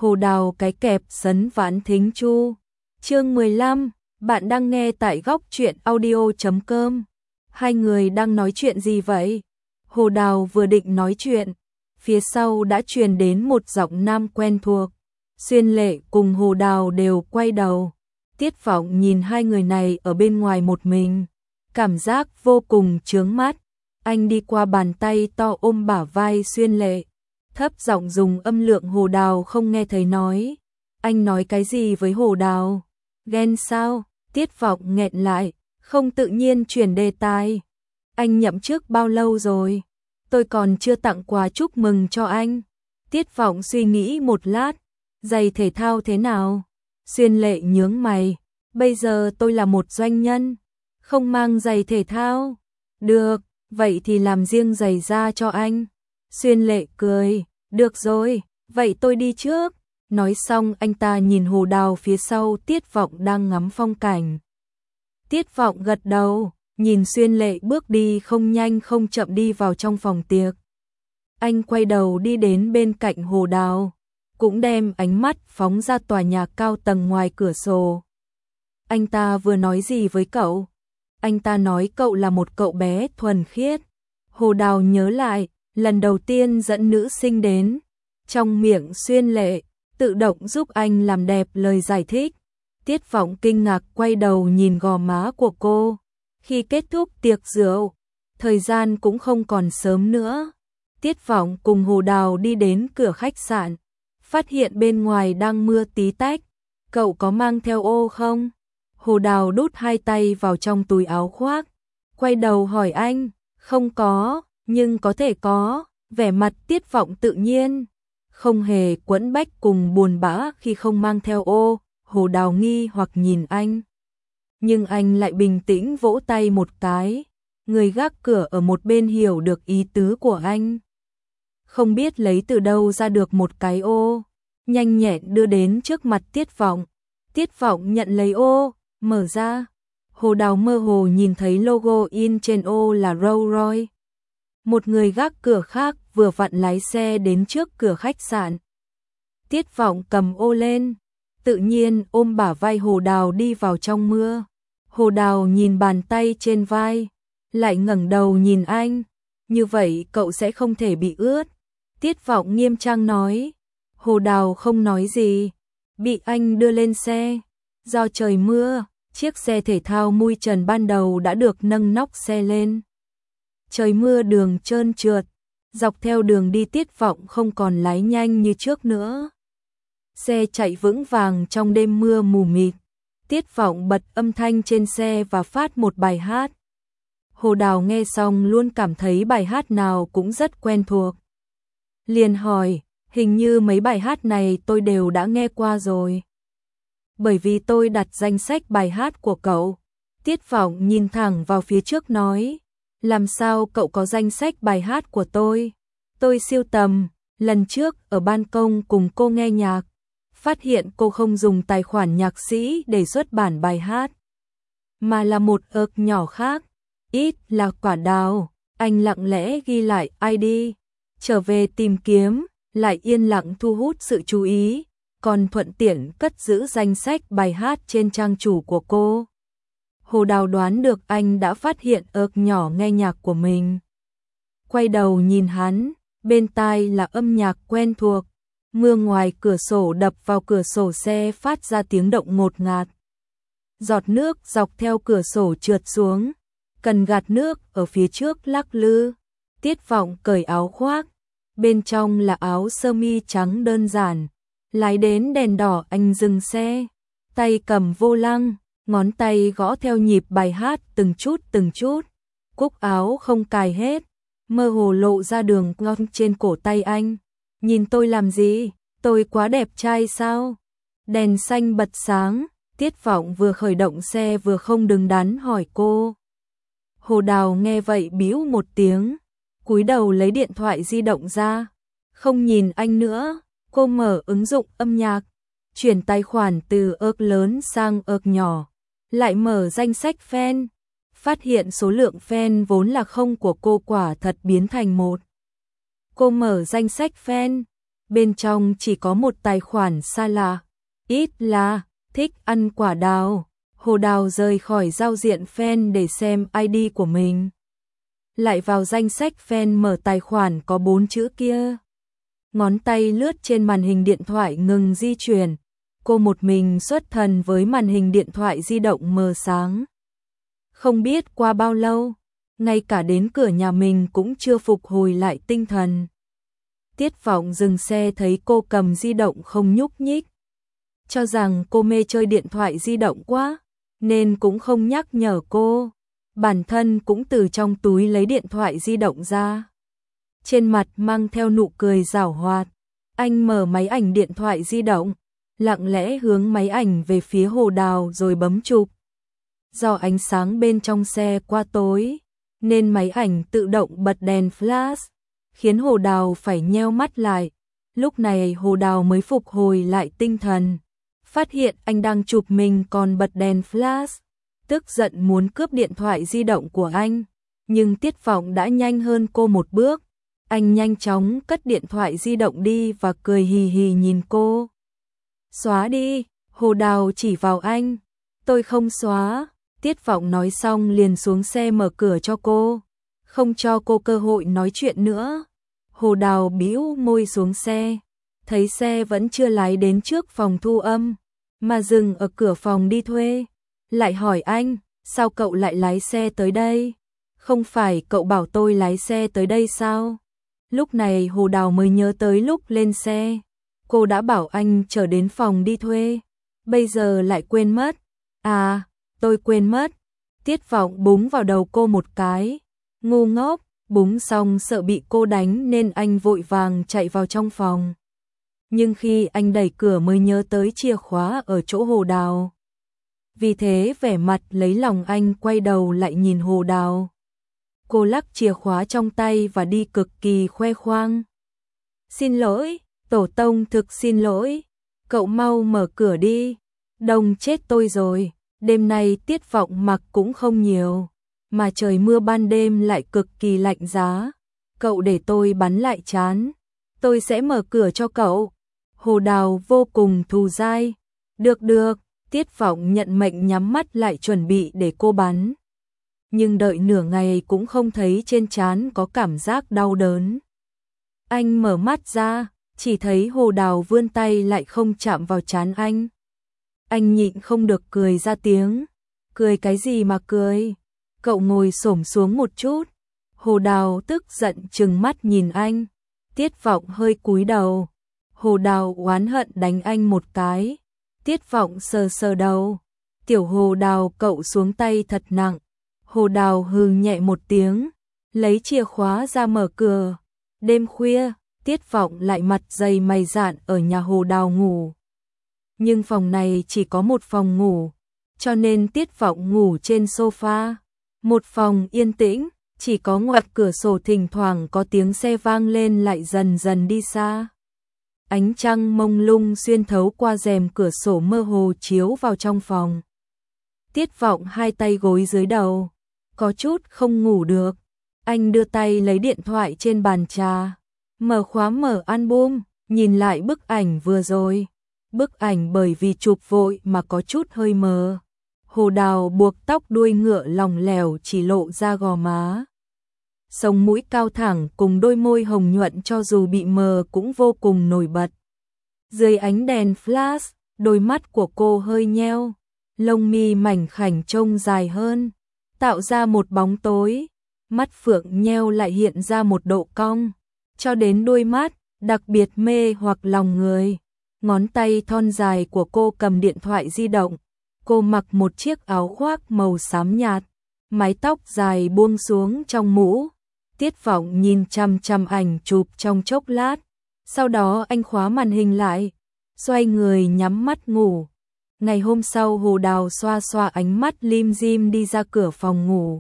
Hồ Đào cái kẹp sấn vãn thính chu. Chương 15, bạn đang nghe tại góc truyện audio.com. Hai người đang nói chuyện gì vậy? Hồ Đào vừa định nói chuyện, phía sau đã truyền đến một giọng nam quen thuộc. Xuyên Lệ cùng Hồ Đào đều quay đầu. Tiết Vọng nhìn hai người này ở bên ngoài một mình, cảm giác vô cùng chướng mắt. Anh đi qua bàn tay to ôm bả vai Xuyên Lệ, thấp giọng dùng âm lượng Hồ Đào không nghe thấy nói. Anh nói cái gì với Hồ Đào? Ghen sao? Tiết Vọng nghẹn lại, không tự nhiên chuyển đề tài. Anh nhậm chức bao lâu rồi? Tôi còn chưa tặng quà chúc mừng cho anh. Tiết Vọng suy nghĩ một lát. Giày thể thao thế nào? Xuyên Lệ nhướng mày. Bây giờ tôi là một doanh nhân, không mang giày thể thao. Được, vậy thì làm riêng giày ra cho anh. Xuyên Lệ cười. Được rồi, vậy tôi đi trước. Nói xong anh ta nhìn Hồ Đào phía sau Tiết Vọng đang ngắm phong cảnh. Tiết Vọng gật đầu, nhìn Xuyên Lệ bước đi không nhanh không chậm đi vào trong phòng tiệc. Anh quay đầu đi đến bên cạnh Hồ Đào, cũng đem ánh mắt phóng ra tòa nhà cao tầng ngoài cửa sổ. Anh ta vừa nói gì với cậu? Anh ta nói cậu là một cậu bé thuần khiết. Hồ Đào nhớ lại, lần đầu tiên dẫn nữ sinh đến, trong miệng Xuyên Lệ tự động giúp anh làm đẹp lời giải thích. Tiết Vọng kinh ngạc quay đầu nhìn gò má của cô. Khi kết thúc tiệc rượu, thời gian cũng không còn sớm nữa. Tiết Vọng cùng Hồ Đào đi đến cửa khách sạn, phát hiện bên ngoài đang mưa tí tách. Cậu có mang theo ô không? Hồ Đào đút hai tay vào trong túi áo khoác, quay đầu hỏi anh. Không có, nhưng có thể có. Vẻ mặt Tiết Vọng tự nhiên, không hề quẫn bách cùng buồn bã khi không mang theo ô. Hồ Đào nghi hoặc nhìn anh, nhưng anh lại bình tĩnh vỗ tay một cái. Người gác cửa ở một bên hiểu được ý tứ của anh, không biết lấy từ đâu ra được một cái ô, nhanh nhẹn đưa đến trước mặt Tiết Vọng. Tiết Vọng nhận lấy ô, mở ra. Hồ Đào mơ hồ nhìn thấy logo in trên ô là Rolls Royce. Một người gác cửa khác vừa vặn lái xe đến trước cửa khách sạn. Tiết Vọng cầm ô lên, tự nhiên ôm bả vai Hồ Đào đi vào trong mưa. Hồ Đào nhìn bàn tay trên vai, lại ngẩng đầu nhìn anh. Như vậy cậu sẽ không thể bị ướt. Tiết Vọng nghiêm trang nói. Hồ Đào không nói gì, bị anh đưa lên xe. Do trời mưa, chiếc xe thể thao mui trần ban đầu đã được nâng nóc xe lên. Trời mưa đường trơn trượt, dọc theo đường đi Tiết Vọng không còn lái nhanh như trước nữa. Xe chạy vững vàng trong đêm mưa mù mịt. Tiết Vọng bật âm thanh trên xe và phát một bài hát. Hồ Đào nghe xong luôn cảm thấy bài hát nào cũng rất quen thuộc. Liền hỏi, hình như mấy bài hát này tôi đều đã nghe qua rồi. Bởi vì tôi đặt danh sách bài hát của cậu. Tiết Vọng nhìn thẳng vào phía trước nói. Làm sao cậu có danh sách bài hát của tôi? Tôi sưu tầm, lần trước ở ban công cùng cô nghe nhạc, phát hiện cô không dùng tài khoản nhạc sĩ để xuất bản bài hát, mà là một nhỏ khác, ít là quả đào. Anh lặng lẽ ghi lại ID, trở về tìm kiếm, lại yên lặng thu hút sự chú ý, còn thuận tiện cất giữ danh sách bài hát trên trang chủ của cô. Hồ Đào đoán được anh đã phát hiện nhỏ nghe nhạc của mình. Quay đầu nhìn hắn, bên tai là âm nhạc quen thuộc. Mưa ngoài cửa sổ đập vào cửa sổ xe phát ra tiếng động ngột ngạt. Giọt nước dọc theo cửa sổ trượt xuống, cần gạt nước ở phía trước lắc lư. Tiết Vọng cởi áo khoác, bên trong là áo sơ mi trắng đơn giản. Lái đến đèn đỏ anh dừng xe, tay cầm vô lăng, ngón tay gõ theo nhịp bài hát từng chút. Cúc áo không cài hết, mơ hồ lộ ra đường cong trên cổ tay anh. Nhìn tôi làm gì? Tôi quá đẹp trai sao? Đèn xanh bật sáng, Tiết Vọng vừa khởi động xe vừa không đứng đắn hỏi cô. Hồ Đào nghe vậy bĩu một tiếng, cúi đầu lấy điện thoại di động ra, không nhìn anh nữa. Cô mở ứng dụng âm nhạc, chuyển tài khoản từ lớn sang nhỏ, lại mở danh sách fan, phát hiện số lượng fan vốn là 0 của cô quả thật biến thành 1. Cô mở danh sách fan, bên trong chỉ có một tài khoản xa lạ, ít là thích ăn quả đào. Hồ Đào rời khỏi giao diện fan để xem ID của mình. Lại vào danh sách fan mở tài khoản có 4 chữ kia. Ngón tay lướt trên màn hình điện thoại ngừng di chuyển. Cô một mình xuất thần với màn hình điện thoại di động mờ sáng. Không biết qua bao lâu, ngay cả đến cửa nhà mình cũng chưa phục hồi lại tinh thần. Tiết Vọng dừng xe thấy cô cầm di động không nhúc nhích. Cho rằng cô mê chơi điện thoại di động quá, nên cũng không nhắc nhở cô. Bản thân cũng từ trong túi lấy điện thoại di động ra. Trên mặt mang theo nụ cười giảo hoạt. Anh mở máy ảnh điện thoại di động, lặng lẽ hướng máy ảnh về phía Hồ Đào rồi bấm chụp. Do ánh sáng bên trong xe quá tối, nên máy ảnh tự động bật đèn flash, khiến Hồ Đào phải nheo mắt lại. Lúc này Hồ Đào mới phục hồi lại tinh thần, phát hiện anh đang chụp mình còn bật đèn flash, tức giận muốn cướp điện thoại di động của anh, nhưng Tiết Vọng đã nhanh hơn cô một bước. Anh nhanh chóng cất điện thoại di động đi và cười hì hì nhìn cô. Xóa đi, Hồ Đào chỉ vào anh. Tôi không xóa. Tiết Vọng nói xong liền xuống xe mở cửa cho cô, không cho cô cơ hội nói chuyện nữa. Hồ Đào bĩu môi xuống xe, thấy xe vẫn chưa lái đến trước phòng thu âm, mà dừng ở cửa phòng đi thuê. Lại hỏi anh, sao cậu lại lái xe tới đây? Không phải cậu bảo tôi lái xe tới đây sao? Lúc này Hồ Đào mới nhớ tới lúc lên xe, cô đã bảo anh chở đến phòng đi thuê, bây giờ lại quên mất. À, tôi quên mất. Tiết Vọng búng vào đầu cô một cái. Ngu ngốc, búng xong sợ bị cô đánh nên anh vội vàng chạy vào trong phòng. Nhưng khi anh đẩy cửa mới nhớ tới chìa khóa ở chỗ Hồ Đào. Vì thế vẻ mặt lấy lòng anh quay đầu lại nhìn Hồ Đào. Cô lắc chìa khóa trong tay và đi cực kỳ khoe khoang. Xin lỗi, tổ tông thực xin lỗi. Cậu mau mở cửa đi. Đông chết tôi rồi. Đêm nay Tiết Vọng mặc cũng không nhiều, mà trời mưa ban đêm lại cực kỳ lạnh giá. Cậu để tôi bắn lại chán. Tôi sẽ mở cửa cho cậu. Hồ Đào vô cùng thù dai. Được được, Tiết Vọng nhận mệnh nhắm mắt lại chuẩn bị để cô bắn. Nhưng đợi nửa ngày cũng không thấy trên trán có cảm giác đau đớn. Anh mở mắt ra, chỉ thấy Hồ Đào vươn tay lại không chạm vào trán anh. Anh nhịn không được cười ra tiếng. Cười cái gì mà cười? Cậu ngồi xổm xuống một chút. Hồ Đào tức giận trừng mắt nhìn anh. Tiết Vọng hơi cúi đầu. Hồ Đào oán hận đánh anh một cái. Tiết Vọng sờ sờ đầu. Tiểu Hồ Đào, cậu xuống tay thật nặng. Hồ Đào hừ nhẹ một tiếng, lấy chìa khóa ra mở cửa. Đêm khuya, Tiết Vọng lại mặt dày mày dạn ở nhà Hồ Đào ngủ. Nhưng phòng này chỉ có một phòng ngủ, cho nên Tiết Vọng ngủ trên sofa. Một phòng yên tĩnh, chỉ có ngoài cửa sổ thỉnh thoảng có tiếng xe vang lên lại dần dần đi xa. Ánh trăng mông lung xuyên thấu qua rèm cửa sổ mơ hồ chiếu vào trong phòng. Tiết Vọng hai tay gối dưới đầu, có chút không ngủ được. Anh đưa tay lấy điện thoại trên bàn trà, mở khóa mở album, nhìn lại bức ảnh vừa rồi. Bức ảnh bởi vì chụp vội mà có chút hơi mờ. Hồ Đào buộc tóc đuôi ngựa lỏng lẻo chỉ lộ ra gò má. Sống mũi cao thẳng cùng đôi môi hồng nhuận cho dù bị mờ cũng vô cùng nổi bật. Dưới ánh đèn flash, đôi mắt của cô hơi nheo, lông mi mảnh khảnh trông dài hơn, tạo ra một bóng tối. Mắt phượng nheo lại hiện ra một độ cong, cho đến đôi mắt, đặc biệt mê hoặc lòng người. Ngón tay thon dài của cô cầm điện thoại di động. Cô mặc một chiếc áo khoác màu xám nhạt, mái tóc dài buông xuống trong mũ. Tiết Vọng nhìn chằm chằm ảnh chụp trong chốc lát, sau đó anh khóa màn hình lại, xoay người nhắm mắt ngủ. Ngày hôm sau Hồ Đào xoa xoa ánh mắt lim dim đi ra cửa phòng ngủ.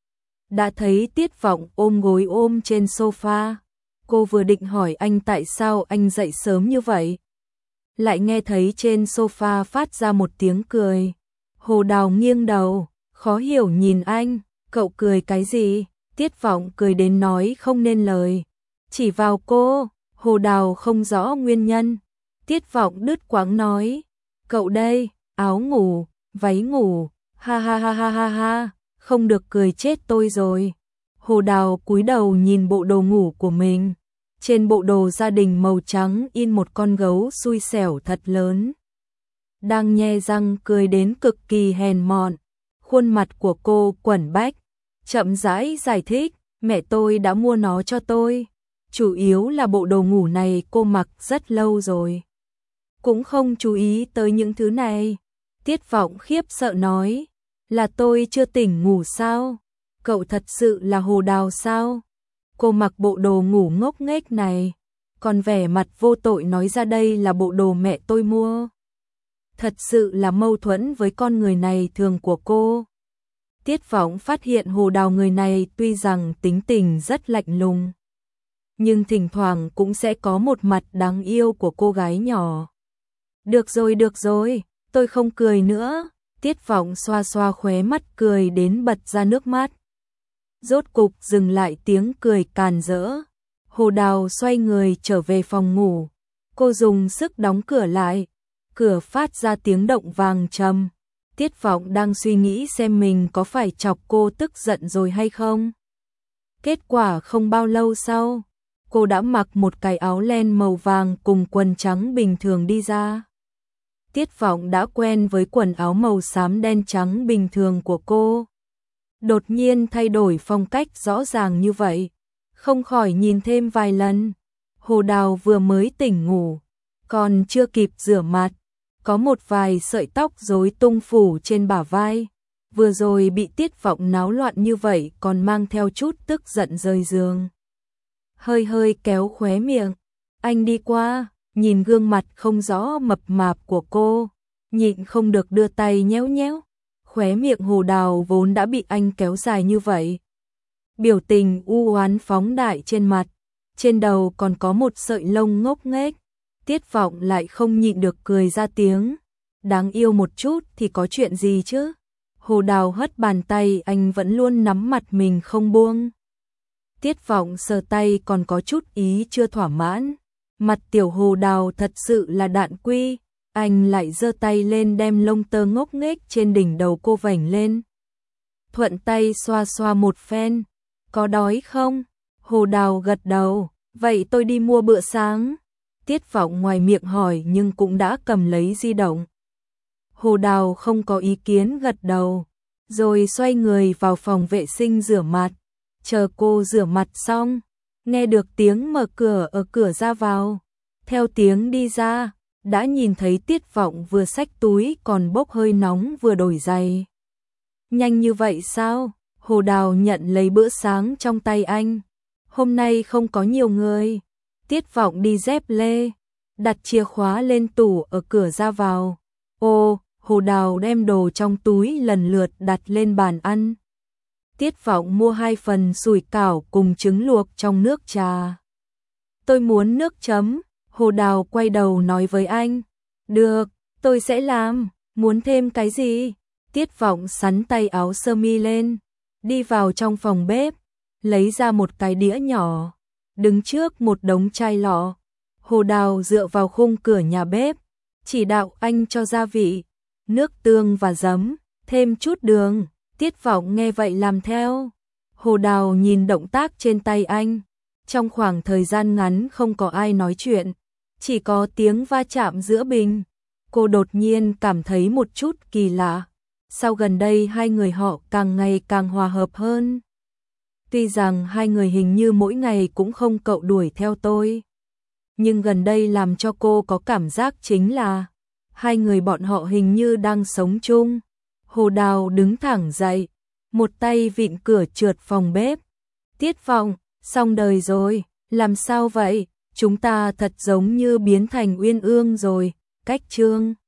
Đã thấy Tiết Vọng ôm gối ôm trên sofa. Cô vừa định hỏi anh tại sao anh dậy sớm như vậy, lại nghe thấy trên sofa phát ra một tiếng cười. Hồ Đào nghiêng đầu, khó hiểu nhìn anh. Cậu cười cái gì? Tiết Vọng cười đến nói không nên lời, chỉ vào cô. Hồ Đào không rõ nguyên nhân. Tiết Vọng đứt quãng nói, cậu đây, áo ngủ, váy ngủ, ha ha ha ha ha ha, không được cười chết tôi rồi. Hồ Đào cúi đầu nhìn bộ đồ ngủ của mình. Trên bộ đồ gia đình màu trắng in một con gấu xui xẻo thật lớn. Đang nhe răng cười đến cực kỳ hèn mọn. Khuôn mặt của cô quẩn bách, chậm rãi giải thích, mẹ tôi đã mua nó cho tôi. Chủ yếu là bộ đồ ngủ này cô mặc rất lâu rồi. Cũng không chú ý tới những thứ này. Tiết Vọng khiếp sợ nói, là tôi chưa tỉnh ngủ sao? Cậu thật sự là Hồ Đào sao? Cô mặc bộ đồ ngủ ngốc nghếch này, còn vẻ mặt vô tội nói ra đây là bộ đồ mẹ tôi mua. Thật sự là mâu thuẫn với con người này thường của cô. Tiết Vọng phát hiện Hồ Đào người này tuy rằng tính tình rất lạnh lùng, nhưng thỉnh thoảng cũng sẽ có một mặt đáng yêu của cô gái nhỏ. Được rồi, tôi không cười nữa. Tiết Vọng xoa xoa khóe mắt cười đến bật ra nước mắt. Rốt cục dừng lại tiếng cười càn rỡ. Hồ Đào xoay người trở về phòng ngủ. Cô dùng sức đóng cửa lại. Cửa phát ra tiếng động vang trầm. Tiết Vọng đang suy nghĩ xem mình có phải chọc cô tức giận rồi hay không. Kết quả không bao lâu sau, cô đã mặc một cái áo len màu vàng cùng quần trắng bình thường đi ra. Tiết Vọng đã quen với quần áo màu xám đen trắng bình thường của cô. Đột nhiên thay đổi phong cách rõ ràng như vậy, không khỏi nhìn thêm vài lần. Hồ Đào vừa mới tỉnh ngủ, còn chưa kịp rửa mặt, có một vài sợi tóc rối tung phủ trên bả vai. Vừa rồi bị Tiết Vọng náo loạn như vậy còn mang theo chút tức giận rời giường. Hơi kéo khóe miệng, anh đi qua, nhìn gương mặt không rõ mập mạp của cô, nhịn không được đưa tay nhéo nhéo. Khóe miệng Hồ Đào vốn đã bị anh kéo dài như vậy. Biểu tình u oán phóng đại trên mặt, trên đầu còn có một sợi lông ngốc nghếch. Tiết Vọng lại không nhịn được cười ra tiếng. Đáng yêu một chút thì có chuyện gì chứ? Hồ Đào hất bàn tay anh vẫn luôn nắm mặt mình không buông. Tiết Vọng sờ tay còn có chút ý chưa thỏa mãn. Mặt tiểu Hồ Đào thật sự là đạn quy. Anh lại giơ tay lên đem lông tơ ngốc nghếch trên đỉnh đầu cô vảnh lên. Thuận tay xoa xoa một phen. Có đói không? Hồ Đào gật đầu. Vậy tôi đi mua bữa sáng. Tiết Vọng ngoài miệng hỏi nhưng cũng đã cầm lấy di động. Hồ Đào không có ý kiến gật đầu. Rồi xoay người vào phòng vệ sinh rửa mặt. Chờ cô rửa mặt xong, nghe được tiếng mở cửa ở cửa ra vào. Theo tiếng đi ra, đã nhìn thấy Tiết Vọng vừa xách túi còn bốc hơi nóng vừa đổi giày. Nhanh như vậy sao? Hồ Đào nhận lấy bữa sáng trong tay anh. Hôm nay không có nhiều người. Tiết Vọng đi dép lê, đặt chìa khóa lên tủ ở cửa ra vào. Ô, Hồ Đào đem đồ trong túi lần lượt đặt lên bàn ăn. Tiết Vọng mua 2 phần sủi cảo cùng trứng luộc trong nước trà. Tôi muốn nước chấm. Hồ Đào quay đầu nói với anh. Được, tôi sẽ làm. Muốn thêm cái gì? Tiết Vọng xắn tay áo sơ mi lên, đi vào trong phòng bếp, lấy ra một cái đĩa nhỏ, đứng trước một đống chai lọ. Hồ Đào dựa vào khung cửa nhà bếp, chỉ đạo anh cho gia vị, nước tương và giấm, thêm chút đường. Tiết Vọng nghe vậy làm theo. Hồ Đào nhìn động tác trên tay anh. Trong khoảng thời gian ngắn không có ai nói chuyện, chỉ có tiếng va chạm giữa bình. Cô đột nhiên cảm thấy một chút kỳ lạ. Sau gần đây hai người họ càng ngày càng hòa hợp hơn. Tuy rằng hai người hình như mỗi ngày cũng không cậu đuổi theo tôi, nhưng gần đây làm cho cô có cảm giác chính là hai người bọn họ hình như đang sống chung. Hồ Đào đứng thẳng dậy, một tay vịn cửa trượt phòng bếp. Tiết Vọng, xong đời rồi, làm sao vậy? Chúng ta thật giống như biến thành uyên ương rồi. Cách chương